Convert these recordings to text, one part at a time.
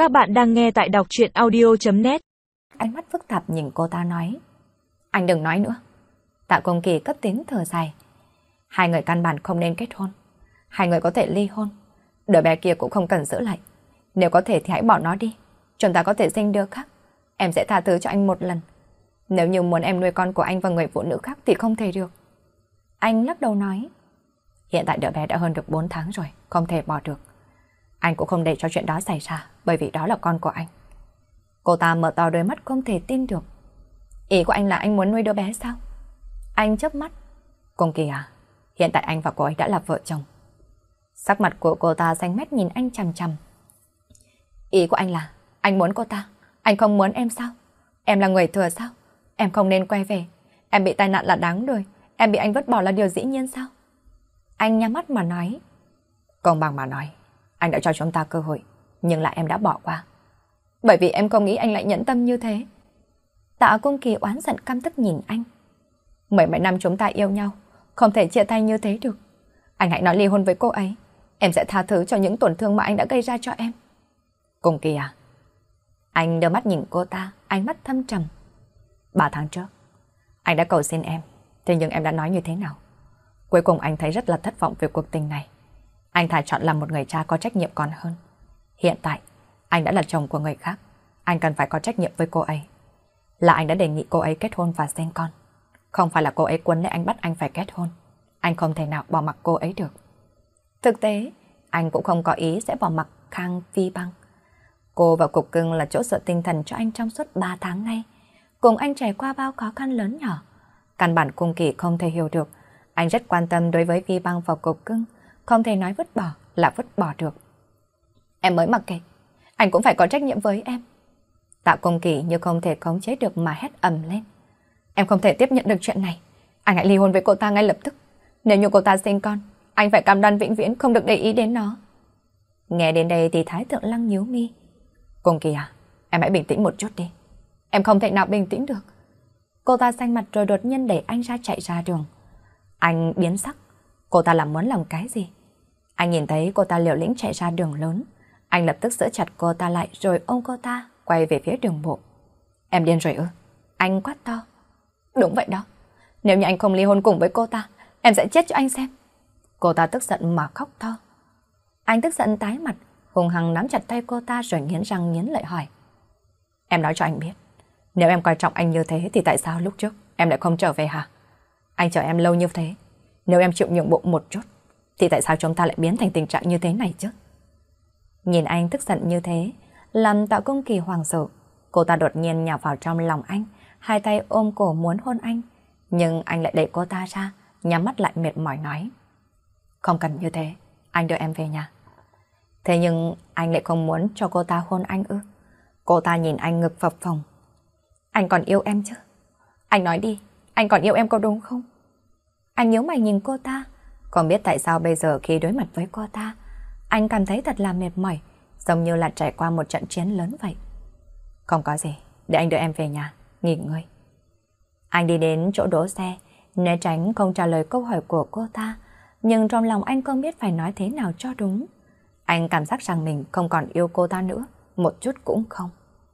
Các bạn đang nghe tại đọc truyện audio.net. Ánh mắt phức tạp nhìn cô ta nói. Anh đừng nói nữa. Tạ Công Kỳ cất tiếng thở dài. Hai người căn bản không nên kết hôn. Hai người có thể ly hôn. Đứa bé kia cũng không cần giữ lại. Nếu có thể thì hãy bỏ nó đi. Chúng ta có thể sinh đứa khác. Em sẽ tha thứ cho anh một lần. Nếu như muốn em nuôi con của anh và người phụ nữ khác thì không thể được. Anh lắc đầu nói. Hiện tại đứa bé đã hơn được 4 tháng rồi, không thể bỏ được. Anh cũng không để cho chuyện đó xảy ra, bởi vì đó là con của anh. Cô ta mở to đôi mắt không thể tin được. Ý của anh là anh muốn nuôi đứa bé sao? Anh chớp mắt. Công Kỳ à, hiện tại anh và cô ấy đã là vợ chồng. Sắc mặt của cô ta xanh mét nhìn anh chằm chằm. Ý của anh là anh muốn cô ta, anh không muốn em sao? Em là người thừa sao? Em không nên quay về. Em bị tai nạn là đáng đời. Em bị anh vứt bỏ là điều dĩ nhiên sao? Anh nhắm mắt mà nói. Công bằng mà nói, anh đã cho chúng ta cơ hội, nhưng lại em đã bỏ qua. Bởi vì em không nghĩ anh lại nhẫn tâm như thế. Tạ Công Kỳ oán giận căm tức nhìn anh. Mấy năm chúng ta yêu nhau, không thể chia tay như thế được. Anh hãy nói ly hôn với cô ấy. Em sẽ tha thứ cho những tổn thương mà anh đã gây ra cho em. Công Kỳ à? Anh đưa mắt nhìn cô ta, ánh mắt thâm trầm. 3 tháng trước, anh đã cầu xin em, thế nhưng em đã nói như thế nào? Cuối cùng anh thấy rất là thất vọng về cuộc tình này. Anh thà chọn làm một người cha có trách nhiệm còn hơn. Hiện tại, anh đã là chồng của người khác. Anh cần phải có trách nhiệm với cô ấy. Là anh đã đề nghị cô ấy kết hôn và sinh con. Không phải là cô ấy quấn lấy anh bắt anh phải kết hôn. Anh không thể nào bỏ mặc cô ấy được. Thực tế, anh cũng không có ý sẽ bỏ mặc Khang Phi Băng. Cô và Cục Cưng là chỗ dựa tinh thần cho anh trong suốt 3 tháng nay. Cùng anh trải qua bao khó khăn lớn nhỏ. Căn bản Cung Kỳ không thể hiểu được. Anh rất quan tâm đối với Phi Băng và Cục Cưng. Không thể nói vứt bỏ là vứt bỏ được. Em mới mặc kệ, anh cũng phải có trách nhiệm với em. Tạ Công Kỳ như không thể khống chế được mà hét ầm lên. Em không thể tiếp nhận được chuyện này. Anh hãy ly hôn với cô ta ngay lập tức. Nếu như cô ta sinh con, anh phải cam đoan vĩnh viễn không được để ý đến nó. Nghe đến đây thì Thái Thượng Lăng nhíu mi. Công Kỳ à, em hãy bình tĩnh một chút đi. Em không thể nào bình tĩnh được. Cô ta xanh mặt rồi đột nhiên đẩy anh ra chạy ra đường. Anh biến sắc. Cô ta làm muốn làm cái gì? Anh nhìn thấy cô ta liều lĩnh chạy ra đường lớn. Anh lập tức giữ chặt cô ta lại rồi ôm cô ta quay về phía đường bộ. Em điên rồi ư? Anh quát to. Đúng vậy đó. Nếu như anh không ly hôn cùng với cô ta, em sẽ chết cho anh xem. Cô ta tức giận mà khóc to. Anh tức giận tái mặt, hùng hăng nắm chặt tay cô ta rồi nghiến răng nghiến lợi hỏi. Em nói cho anh biết, nếu em coi trọng anh như thế thì tại sao lúc trước em lại không trở về hả? Anh chờ em lâu như thế. Nếu em chịu nhượng bộ một chút, thì tại sao chúng ta lại biến thành tình trạng như thế này chứ? Nhìn anh tức giận như thế, làm Tạ Công Kỳ hoảng sợ. Cô ta đột nhiên nhào vào trong lòng anh, hai tay ôm cổ muốn hôn anh. Nhưng anh lại đẩy cô ta ra, nhắm mắt lại mệt mỏi nói. Không cần như thế, anh đưa em về nhà. Thế nhưng anh lại không muốn cho cô ta hôn anh ư? Cô ta nhìn anh ngực phập phồng. Anh còn yêu em chứ? Anh nói đi, anh còn yêu em có đúng không? Anh nhíu mày nhìn cô ta. Không biết tại sao bây giờ khi đối mặt với cô ta, anh cảm thấy thật là mệt mỏi, giống như là trải qua một trận chiến lớn vậy. Không có gì, để anh đưa em về nhà, nghỉ ngơi. Anh đi đến chỗ đỗ xe, né tránh không trả lời câu hỏi của cô ta, nhưng trong lòng anh không biết phải nói thế nào cho đúng. Anh cảm giác rằng mình không còn yêu cô ta nữa, một chút cũng không.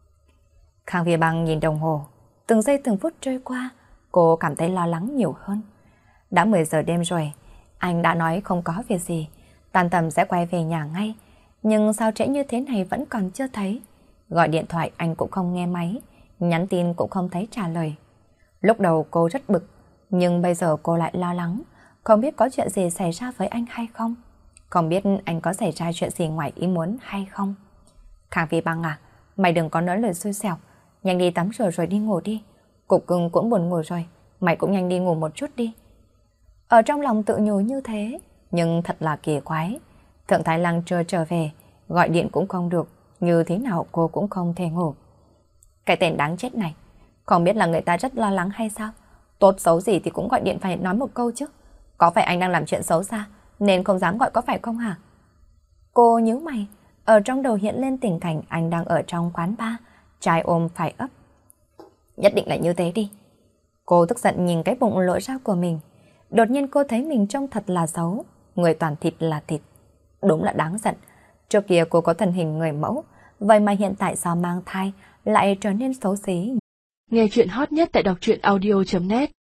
Khang Vi Băng nhìn đồng hồ, từng giây từng phút trôi qua, cô cảm thấy lo lắng nhiều hơn. Đã 10 giờ đêm rồi, anh đã nói không có việc gì, tan tầm sẽ quay về nhà ngay. Nhưng sao trễ như thế này vẫn còn chưa thấy. Gọi điện thoại anh cũng không nghe máy, nhắn tin cũng không thấy trả lời. Lúc đầu cô rất bực, nhưng bây giờ cô lại lo lắng, không biết có chuyện gì xảy ra với anh hay không. Không biết anh có xảy ra chuyện gì ngoài ý muốn hay không. Khang Vi Băng à, mày đừng có nói lời xui xẻo, nhanh đi tắm rửa rồi đi ngủ đi. Cục Cưng cũng buồn ngủ rồi, mày cũng nhanh đi ngủ một chút đi. Ở trong lòng tự nhủ như thế, nhưng thật là kỳ quái. Thượng Thái Lăng chưa trở về, gọi điện cũng không được, như thế nào cô cũng không thể ngủ. Cái tên đáng chết này, không biết là người ta rất lo lắng hay sao? Tốt xấu gì thì cũng gọi điện phải nói một câu chứ. Có phải anh đang làm chuyện xấu xa, nên không dám gọi có phải không hả? Cô nhíu mày, ở trong đầu hiện lên tình cảnh anh đang ở trong quán bar, trai ôm phải ấp. Nhất định là như thế đi. Cô tức giận nhìn cái bụng lộ ra của mình. Đột nhiên cô thấy mình trông thật là xấu, người toàn thịt là thịt. Đúng là đáng giận. Trước kia cô có thân hình người mẫu, vậy mà hiện tại do mang thai lại trở nên xấu xí. Nghe chuyện hot nhất tại đọc truyện audio.net